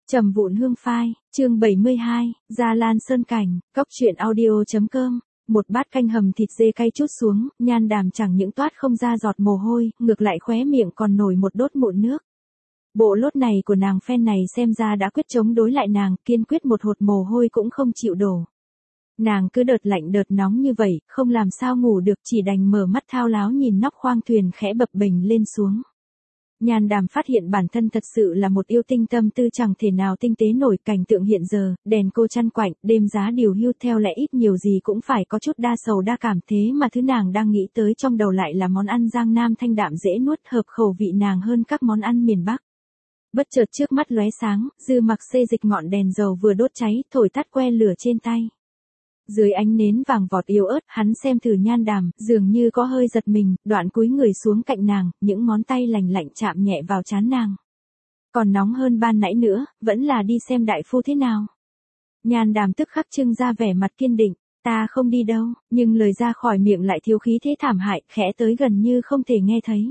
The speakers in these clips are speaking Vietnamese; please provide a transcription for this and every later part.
Trầm vụn hương phai, chương 72, Gia Lan Sơn Cảnh, Cóc truyện audio.com. Một bát canh hầm thịt dê cay chút xuống, Nhan Đàm chẳng những toát không ra giọt mồ hôi, ngược lại khóe miệng còn nổi một đốt mụn nước. Bộ lốt này của nàng phen này xem ra đã quyết chống đối lại nàng, kiên quyết một hột mồ hôi cũng không chịu đổ. Nàng cứ đợt lạnh đợt nóng như vậy, không làm sao ngủ được, chỉ đành mở mắt thao láo nhìn nóc khoang thuyền khẽ bập bềnh lên xuống. Nhan Đàm phát hiện bản thân thật sự là một yêu tinh tâm tư chẳng thể nào tinh tế nổi. Cảnh tượng hiện giờ, đèn cô chăn quạnh, đêm giá điều hưu, theo lẽ ít nhiều gì cũng phải có chút đa sầu đa cảm, thế mà thứ nàng đang nghĩ tới trong đầu lại là món ăn Giang Nam thanh đạm dễ nuốt, hợp khẩu vị nàng hơn các món ăn miền Bắc. Bất chợt trước mắt lóe sáng, Dư Mặc xê dịch ngọn đèn dầu vừa đốt cháy, thổi tắt que lửa trên tay. Dưới ánh nến vàng vọt yếu ớt, hắn xem thử Nhan Đàm, dường như có hơi giật mình, đoạn cúi người xuống cạnh nàng, những ngón tay lành lạnh chạm nhẹ vào trán nàng. Còn nóng hơn ban nãy nữa, vẫn là đi xem đại phu thế nào. Nhan Đàm tức khắc trưng ra vẻ mặt kiên định, ta không đi đâu, nhưng lời ra khỏi miệng lại thiếu khí thế thảm hại, khẽ tới gần như không thể nghe thấy.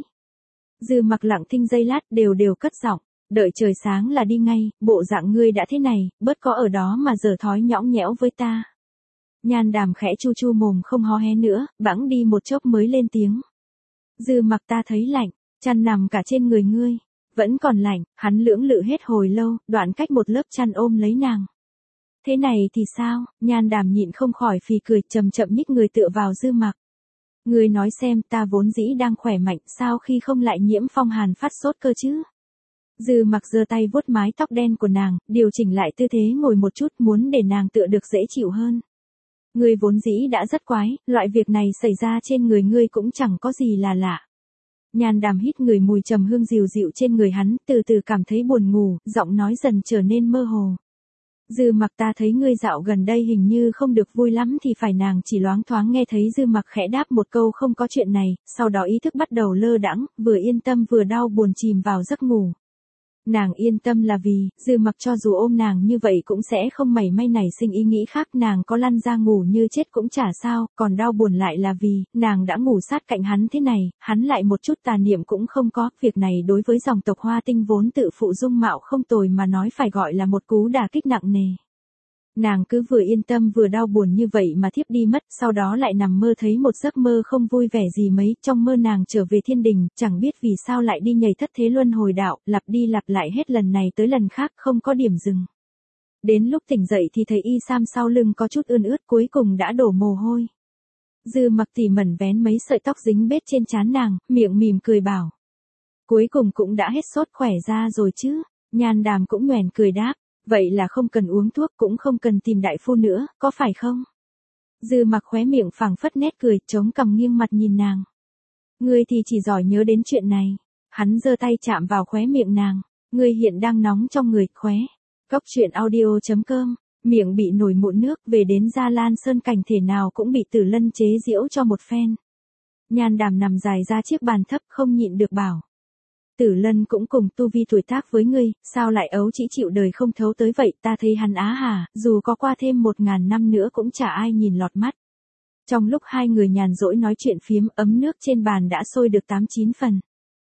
Dư Mặc lặng thinh giây lát, đều cất giọng, đợi trời sáng là đi ngay, bộ dạng ngươi đã thế này, bớt có ở đó mà giở thói nhõng nhẽo với ta. Nhan Đàm khẽ chu chu mồm không hó hé nữa, bẵng đi một chốc mới lên tiếng. Dư Mặc, ta thấy lạnh, chăn nằm cả trên người ngươi, vẫn còn lạnh. Hắn lưỡng lự hết hồi lâu, đoạn cách một lớp chăn ôm lấy nàng. Thế này thì sao? Nhan Đàm nhịn không khỏi phì cười, chậm chậm nhích người tựa vào Dư Mặc. Ngươi nói xem, ta vốn dĩ đang khỏe mạnh, sao khi không lại nhiễm phong hàn phát sốt cơ chứ? Dư Mặc giơ tay vuốt mái tóc đen của nàng, điều chỉnh lại tư thế ngồi một chút, muốn để nàng tựa được dễ chịu hơn. Ngươi vốn dĩ đã rất quái, loại việc này xảy ra trên người ngươi cũng chẳng có gì là lạ. Nhan Đàm hít người mùi trầm hương dịu dịu trên người hắn, từ từ cảm thấy buồn ngủ, giọng nói dần trở nên mơ hồ. Dư Mặc, ta thấy ngươi dạo gần đây hình như không được vui lắm thì phải. Nàng chỉ loáng thoáng nghe thấy Dư Mặc khẽ đáp một câu không có chuyện này, sau đó ý thức bắt đầu lơ đãng, vừa yên tâm vừa đau buồn chìm vào giấc ngủ. Nàng yên tâm là vì, Dư Mặc cho dù ôm nàng như vậy cũng sẽ không mảy may nảy sinh ý nghĩ khác, nàng có lăn ra ngủ như chết cũng chả sao, còn đau buồn lại là vì, nàng đã ngủ sát cạnh hắn thế này, hắn lại một chút tà niệm cũng không có, việc này đối với dòng tộc Hoa Tinh vốn tự phụ dung mạo không tồi mà nói phải gọi là một cú đả kích nặng nề. Nàng cứ vừa yên tâm vừa đau buồn như vậy mà thiếp đi mất, sau đó lại nằm mơ thấy một giấc mơ không vui vẻ gì mấy, trong mơ nàng trở về thiên đình, chẳng biết vì sao lại đi nhảy thất thế luân hồi đạo, lặp đi lặp lại hết lần này tới lần khác, không có điểm dừng. Đến lúc tỉnh dậy thì thấy y sam sau lưng có chút ươn ướt, cuối cùng đã đổ mồ hôi. Dư Mặc tỉ mẩn vén mấy sợi tóc dính bết trên trán nàng, miệng mỉm cười bảo. Cuối cùng cũng đã hết sốt khỏe ra rồi chứ. Nhan Đàm cũng nhoẻn cười đáp. Vậy là không cần uống thuốc cũng không cần tìm đại phu nữa, có phải không? Dư Mặc khóe miệng phảng phất nét cười, chống cằm nghiêng mặt nhìn nàng. Ngươi thì chỉ giỏi nhớ đến chuyện này. Hắn giơ tay chạm vào khóe miệng nàng. Ngươi hiện đang nóng trong người, khóe. Cóc truyện audio.com. Miệng bị nổi mụn nước, về đến Gia Lan Sơn Cảnh thể nào cũng bị Tử Lân chế giễu cho một phen. Nhan Đàm nằm dài ra chiếc bàn thấp không nhịn được bảo. Tử Lân cũng cùng tu vi tuổi tác với ngươi, sao lại ấu chỉ chịu đời không thấu tới vậy, ta thấy hắn á hà, dù có qua thêm 1000 năm nữa cũng chả ai nhìn lọt mắt. Trong lúc hai người nhàn rỗi nói chuyện phiếm, ấm nước trên bàn đã sôi được 8-9 phần.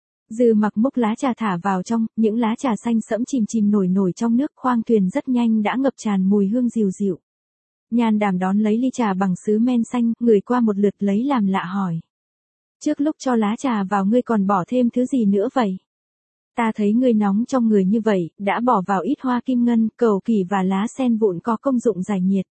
Dư Mặc múc lá trà thả vào trong, những lá trà xanh sẫm chìm nổi trong nước, khoang thuyền rất nhanh đã ngập tràn mùi hương dịu dịu. Nhan Đàm đón lấy ly trà bằng sứ men xanh, ngửi qua một lượt lấy làm lạ hỏi. Trước lúc cho lá trà vào ngươi còn bỏ thêm thứ gì nữa vậy? Ta thấy ngươi nóng trong người như vậy, đã bỏ vào ít hoa kim ngân, cầu kỳ và lá sen vụn có công dụng giải nhiệt.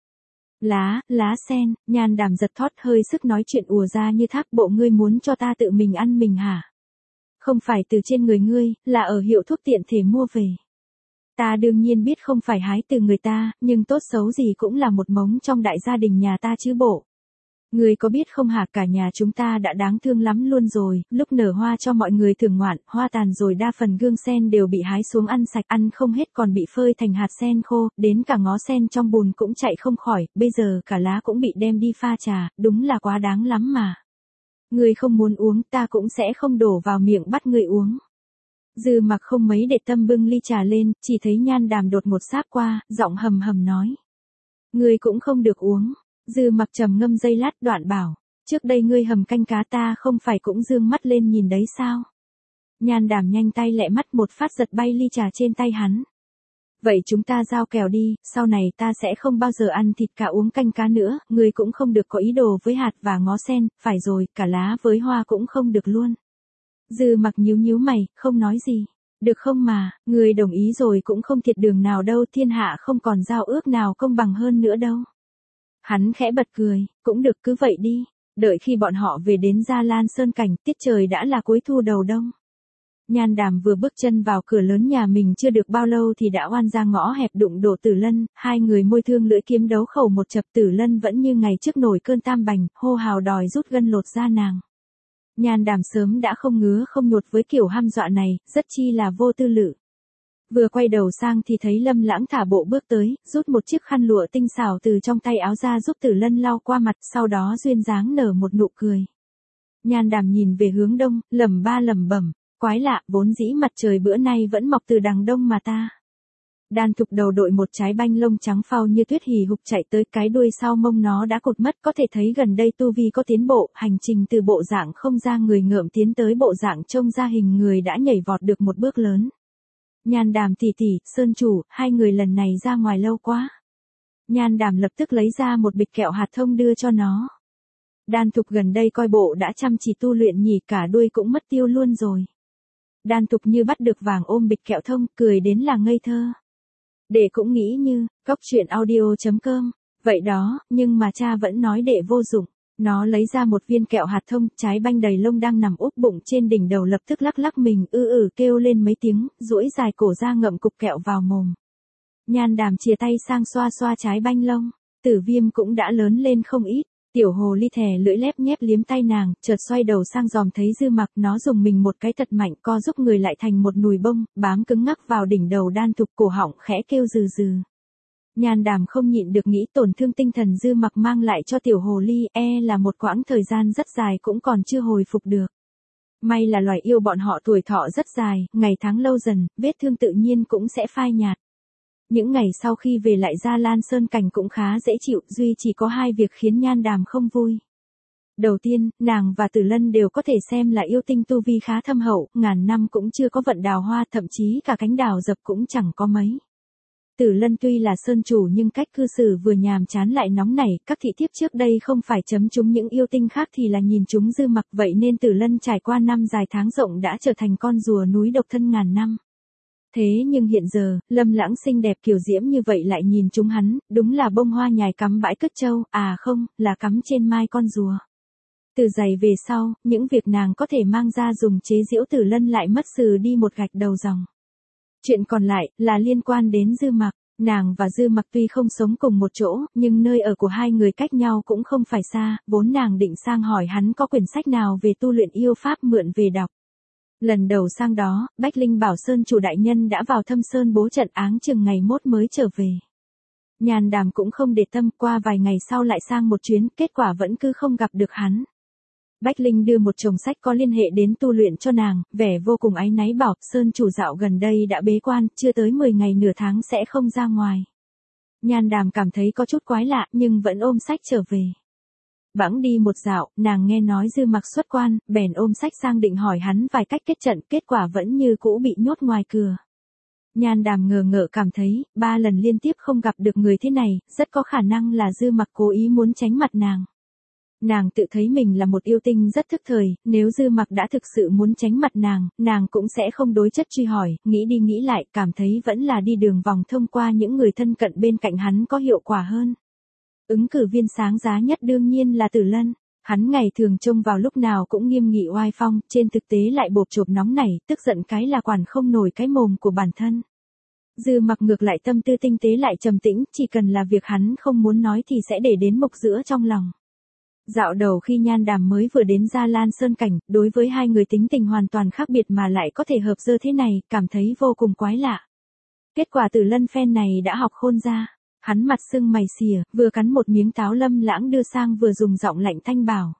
Lá sen, Nhan Đàm giật thót hơi sức nói chuyện ùa ra như thác, bộ ngươi muốn cho ta tự mình ăn mình hả? Không phải từ trên người ngươi, là ở hiệu thuốc tiện thể mua về. Ta đương nhiên biết không phải hái từ người ta, nhưng tốt xấu gì cũng là một mống trong đại gia đình nhà ta chứ bộ. Ngươi có biết không hả, cả nhà chúng ta đã đáng thương lắm luôn rồi, lúc nở hoa cho mọi người thưởng ngoạn, hoa tàn rồi đa phần gương sen đều bị hái xuống ăn sạch, ăn không hết còn bị phơi thành hạt sen khô, đến cả ngó sen trong bùn cũng chạy không khỏi, bây giờ cả lá cũng bị đem đi pha trà, đúng là quá đáng lắm mà. Ngươi không muốn uống, ta cũng sẽ không đổ vào miệng bắt ngươi uống. Dư Mặc không mấy để tâm bưng ly trà lên, chỉ thấy Nhan Đàm đột ngột sáp qua, giọng hầm hầm nói. Ngươi cũng không được uống. Dư Mặc trầm ngâm giây lát đoạn bảo, trước đây ngươi hầm canh cá ta không phải cũng dương mắt lên nhìn đấy sao? Nhan Đàm nhanh tay lẹ mắt một phát giật bay ly trà trên tay hắn. Vậy chúng ta giao kèo đi, sau này ta sẽ không bao giờ ăn thịt cá uống canh cá nữa, ngươi cũng không được có ý đồ với hạt và ngó sen, phải rồi, cả lá với hoa cũng không được luôn. Dư Mặc nhíu nhíu mày, không nói gì. Được không mà, ngươi đồng ý rồi cũng không thiệt đường nào đâu, thiên hạ không còn giao ước nào công bằng hơn nữa đâu. Hắn khẽ bật cười, cũng được cứ vậy đi. Đợi khi bọn họ về đến Gia Lan Sơn Cảnh, tiết trời đã là cuối thu đầu đông. Nhan Đàm vừa bước chân vào cửa lớn nhà mình chưa được bao lâu thì đã oan ra ngõ hẹp đụng đổ Tử Lân, hai người môi thương lưỡi kiếm đấu khẩu một chập. Tử Lân vẫn như ngày trước nổi cơn tam bành, hô hào đòi rút gân lột da nàng. Nhan Đàm sớm đã không ngứa không nhột với kiểu hăm dọa này, rất chi là vô tư lự. Vừa quay đầu sang thì thấy Lâm Lãng thả bộ bước tới, rút một chiếc khăn lụa tinh xảo từ trong tay áo ra giúp Tử Lân lau qua mặt, sau đó duyên dáng nở một nụ cười. Nhan Đàm nhìn về hướng đông, lẩm bẩm, quái lạ, vốn dĩ mặt trời bữa nay vẫn mọc từ đằng đông mà ta. Đan Thục đầu đội một trái banh lông trắng phau như tuyết hì hục chạy tới, cái đuôi sau mông nó đã cột mất, có thể thấy gần đây tu vi có tiến bộ, hành trình từ bộ dạng không ra người ngợm tiến tới bộ dạng trông ra hình người đã nhảy vọt được một bước lớn. Nhan Đàm tỷ tỷ, Sơn chủ, hai người lần này ra ngoài lâu quá. Nhan Đàm lập tức lấy ra một bịch kẹo hạt thông đưa cho nó. Đan Thục gần đây coi bộ đã chăm chỉ tu luyện nhỉ, cả đuôi cũng mất tiêu luôn rồi. Đan Thục như bắt được vàng ôm bịch kẹo thông, cười đến là ngây thơ. Đệ cũng nghĩ như, cóc truyện audio.com, vậy đó, nhưng mà cha vẫn nói đệ vô dụng. Nó lấy ra một viên kẹo hạt thông, trái banh đầy lông đang nằm úp bụng trên đỉnh đầu lập tức lắc lắc mình, kêu lên mấy tiếng, duỗi dài cổ ra ngậm cục kẹo vào mồm. Nhan Đàm chìa tay sang xoa xoa trái banh lông, Tử Viêm cũng đã lớn lên không ít. Tiểu hồ ly thè lưỡi lép nhép liếm tay nàng, chợt xoay đầu sang dòm thấy Dư Mặc, nó dùng mình một cái thật mạnh, co giúp người lại thành một nùi bông, bám cứng ngắc vào đỉnh đầu Đan Thục, cổ họng khẽ kêu rừ rừ. Nhan Đàm không nhịn được nghĩ tổn thương tinh thần Dư Mặc mang lại cho tiểu hồ ly, là một quãng thời gian rất dài cũng còn chưa hồi phục được. May là loài yêu bọn họ tuổi thọ rất dài, ngày tháng lâu dần, vết thương tự nhiên cũng sẽ phai nhạt. Những ngày sau khi về lại Gia Lan Sơn Cảnh cũng khá dễ chịu, duy chỉ có hai việc khiến Nhan Đàm không vui. Đầu tiên, nàng và Tử Lân đều có thể xem là yêu tinh tu vi khá thâm hậu, ngàn năm cũng chưa có vận đào hoa, thậm chí cả cánh đào dập cũng chẳng có mấy. Tử Lân tuy là sơn chủ nhưng cách cư xử vừa nhàm chán lại nóng nảy, các thị thiếp trước đây không phải chấm chúng những yêu tinh khác thì là nhìn chúng Dư Mặc, vậy nên Tử Lân trải qua năm dài tháng rộng đã trở thành con rùa núi độc thân ngàn năm. Thế nhưng hiện giờ, Lâm Lãng xinh đẹp kiều diễm như vậy lại nhìn chúng hắn, đúng là bông hoa nhài cắm bãi cất trâu, à không, là cắm trên mai con rùa. Từ giày về sau, những việc nàng có thể mang ra dùng chế giễu Tử Lân lại mất sừ đi một gạch đầu dòng. Chuyện còn lại, là liên quan đến Dư Mặc. Nàng và Dư Mặc tuy không sống cùng một chỗ, nhưng nơi ở của hai người cách nhau cũng không phải xa, vốn nàng định sang hỏi hắn có quyển sách nào về tu luyện yêu pháp mượn về đọc. Lần đầu sang đó, Bách Linh bảo Sơn chủ đại nhân đã vào Thâm Sơn bố trận, áng chừng ngày mốt mới trở về. Nhan Đàm cũng không để tâm, qua vài ngày sau lại sang một chuyến, kết quả vẫn cứ không gặp được hắn. Bách Linh đưa một chồng sách có liên hệ đến tu luyện cho nàng, vẻ vô cùng áy náy bảo, Sơn chủ dạo gần đây đã bế quan, chưa tới 10 ngày nửa tháng sẽ không ra ngoài. Nhan Đàm cảm thấy có chút quái lạ, nhưng vẫn ôm sách trở về. Bẵng đi một dạo, nàng nghe nói Dư Mặc xuất quan, bèn ôm sách sang định hỏi hắn vài cách kết trận, kết quả vẫn như cũ bị nhốt ngoài cửa. Nhan Đàm ngờ ngợ cảm thấy, 3 lần liên tiếp không gặp được người thế này, rất có khả năng là Dư Mặc cố ý muốn tránh mặt nàng. Nàng tự thấy mình là một yêu tinh rất thức thời, nếu Dư Mặc đã thực sự muốn tránh mặt nàng cũng sẽ không đối chất truy hỏi, nghĩ đi nghĩ lại, cảm thấy vẫn là đi đường vòng thông qua những người thân cận bên cạnh hắn có hiệu quả hơn. Ứng cử viên sáng giá nhất đương nhiên là Tử Lân, hắn ngày thường trông vào lúc nào cũng nghiêm nghị oai phong, trên thực tế lại bộp chộp nóng nảy, tức giận cái là quản không nổi cái mồm của bản thân. Dư Mặc ngược lại tâm tư tinh tế lại trầm tĩnh, chỉ cần là việc hắn không muốn nói thì sẽ để đến mục giữa trong lòng. Dạo đầu khi Nhan Đàm mới vừa đến Gia Lan Sơn Cảnh, đối với hai người tính tình hoàn toàn khác biệt mà lại có thể hợp dơ thế này, cảm thấy vô cùng quái lạ. Kết quả Tử Lân phen này đã học khôn ra. Hắn mặt sưng mày xìa, vừa cắn một miếng táo Lâm Lãng đưa sang vừa dùng giọng lạnh thanh bảo.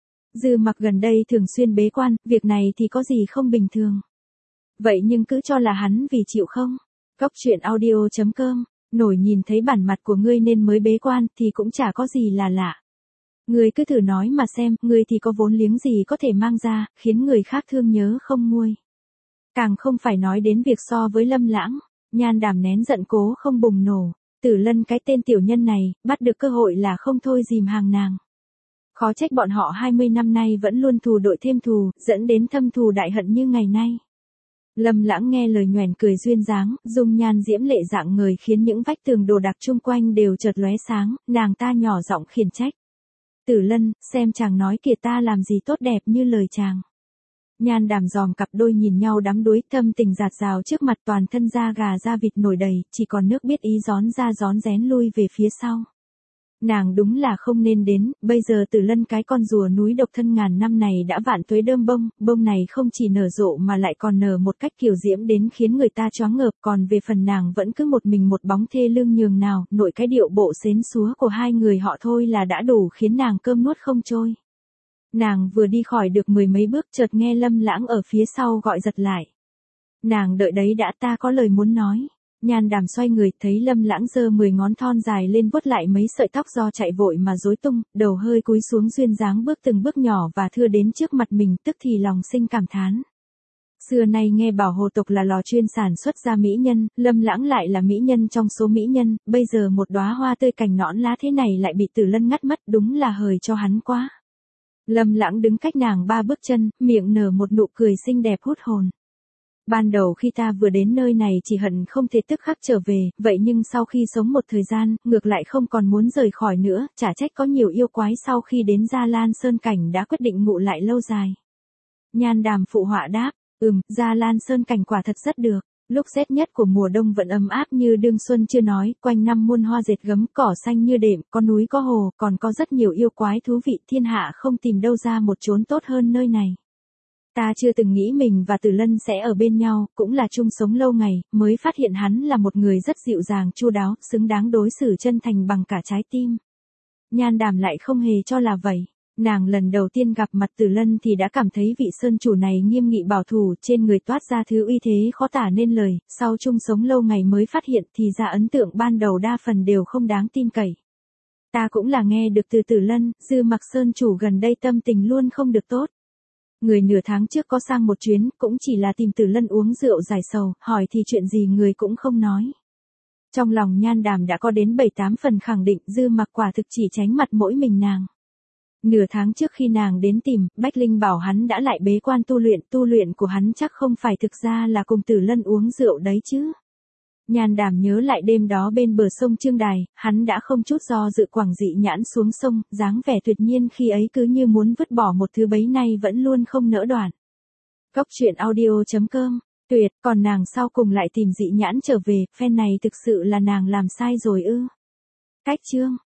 Dư Mặc gần đây thường xuyên bế quan, việc này thì có gì không bình thường. Vậy nhưng cứ cho là hắn vì chịu không? Cóc truyện audio.com, nổi nhìn thấy bản mặt của ngươi nên mới bế quan thì cũng chả có gì là lạ. Ngươi cứ thử nói mà xem, ngươi thì có vốn liếng gì có thể mang ra, khiến người khác thương nhớ không nguôi. Càng không phải nói đến việc so với Lâm Lãng. Nhan Đàm nén giận cố không bùng nổ. Tử Lân cái tên tiểu nhân này, bắt được cơ hội là không thôi dìm hàng nàng. Khó trách bọn họ 20 năm nay vẫn luôn thù đội thêm thù, dẫn đến thâm thù đại hận như ngày nay. Lâm Lãng nghe lời nhoẻn cười duyên dáng, dung nhan diễm lệ dạng người khiến những vách tường đồ đạc chung quanh đều chợt lóe sáng, nàng ta nhỏ giọng khiển trách. Tử Lân, xem chàng nói kìa ta làm gì tốt đẹp như lời chàng. Nhan Đàm dòm cặp đôi nhìn nhau đắm đuối, thâm tình dạt dào trước mặt, toàn thân da gà da vịt nổi đầy, chỉ còn nước biết ý gión ra gión rén lui về phía sau. Nàng đúng là không nên đến, bây giờ Tử Lân cái con rùa núi độc thân ngàn năm này đã vạn tuế đơm bông, bông này không chỉ nở rộ mà lại còn nở một cách kiều diễm đến khiến người ta choáng ngợp, còn về phần nàng vẫn cứ một mình một bóng thê lương nhường nào, nội cái điệu bộ xến xúa của hai người họ thôi là đã đủ khiến nàng cơm nuốt không trôi. Nàng vừa đi khỏi được mười mấy bước chợt nghe Lâm Lãng ở phía sau gọi giật lại. Nàng đợi đấy đã, ta có lời muốn nói. Nhan Đàm xoay người thấy Lâm Lãng giơ 10 ngón thon dài lên vuốt lại mấy sợi tóc do chạy vội mà rối tung, đầu hơi cúi xuống duyên dáng bước từng bước nhỏ và thưa đến trước mặt mình, tức thì lòng sinh cảm thán. Xưa nay nghe bảo Hồ tộc là lò chuyên sản xuất ra mỹ nhân, Lâm Lãng lại là mỹ nhân trong số mỹ nhân, bây giờ một đóa hoa tươi cành nõn lá thế này lại bị Tử Lân ngắt mất, đúng là hời cho hắn quá. Lâm Lãng đứng cách nàng 3 bước chân, miệng nở một nụ cười xinh đẹp hút hồn. Ban đầu khi ta vừa đến nơi này chỉ hận không thể tức khắc trở về, vậy nhưng sau khi sống một thời gian, ngược lại không còn muốn rời khỏi nữa, chả trách có nhiều yêu quái sau khi đến Gia Lan Sơn Cảnh đã quyết định ngụ lại lâu dài. Nhan Đàm phụ họa đáp, Gia Lan Sơn Cảnh quả thật rất được. Lúc rét nhất của mùa đông vẫn ấm áp như đương xuân chưa nói, quanh năm muôn hoa dệt gấm, cỏ xanh như đệm, có núi có hồ, còn có rất nhiều yêu quái thú vị, thiên hạ không tìm đâu ra một chốn tốt hơn nơi này. Ta chưa từng nghĩ mình và Tử Lân sẽ ở bên nhau, cũng là chung sống lâu ngày, mới phát hiện hắn là một người rất dịu dàng chu đáo, xứng đáng đối xử chân thành bằng cả trái tim. Nhan Đàm lại không hề cho là vậy. Nàng lần đầu tiên gặp mặt Tử Lân thì đã cảm thấy vị sơn chủ này nghiêm nghị bảo thủ, trên người toát ra thứ uy thế khó tả nên lời, sau chung sống lâu ngày mới phát hiện thì ra ấn tượng ban đầu đa phần đều không đáng tin cậy. Ta cũng là nghe được từ Tử Lân, Dư Mặc sơn chủ gần đây tâm tình luôn không được tốt. Người nửa tháng trước có sang một chuyến, cũng chỉ là tìm Tử Lân uống rượu giải sầu, hỏi thì chuyện gì người cũng không nói. Trong lòng Nhan Đàm đã có đến 7-8 phần khẳng định Dư Mặc quả thực chỉ tránh mặt mỗi mình nàng. Nửa tháng trước khi nàng đến tìm, Bách Linh bảo hắn đã lại bế quan tu luyện của hắn chắc không phải thực ra là cùng Tử Lân uống rượu đấy chứ. Nhan Đàm nhớ lại đêm đó bên bờ sông Trương Đài, hắn đã không chút do dự quẳng dị nhãn xuống sông, dáng vẻ tuyệt nhiên khi ấy cứ như muốn vứt bỏ một thứ bấy nay vẫn luôn không nỡ đoạn. Cốc truyện audio.com, tuyệt, còn nàng sau cùng lại tìm dị nhãn trở về, phen này thực sự là nàng làm sai rồi ư. Cách chương